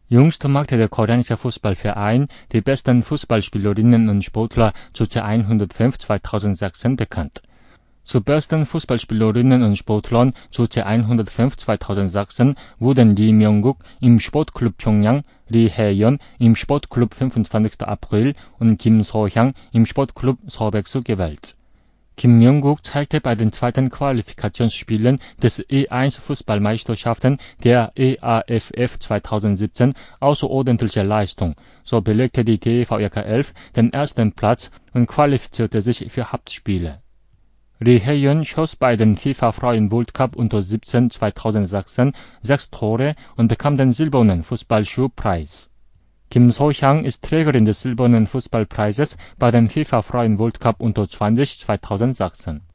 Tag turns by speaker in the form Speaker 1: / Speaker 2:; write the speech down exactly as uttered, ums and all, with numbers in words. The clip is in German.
Speaker 1: Jüngst machte der koreanische Fußballverein die besten Fußballspielerinnen und Sportler zu C hundertfünf zweitausendsechzehn bekannt. Zu besten Fußballspielerinnen und Sportlern zu C hundertfünf zweitausendsechzehn wurden Lee Myung-guk im Sportclub Pyongyang, Lee Hae-yeon im Sportclub fünfundzwanzigster April und Kim So-hyang im Sportclub Seobaeksu gewählt. Kim Myung-guk zeigte bei den zweiten Qualifikationsspielen des E eins Fußballmeisterschaften der E A F F zweitausendsiebzehn außerordentliche Leistung, so belegte die T V R K elf den ersten Platz und qualifizierte sich für Hauptspiele. Lee Hae-yeon schoss bei den FIFA-Frauen-World-Cup unter siebzehn zweitausendsechzehn sechs Tore und bekam den silbernen Fußballschuhpreis. Kim So-hyang ist Trägerin des silbernen Fußballpreises bei dem FIFA-Frauen-World-Cup unter zwanzig zweitausendsechzehn.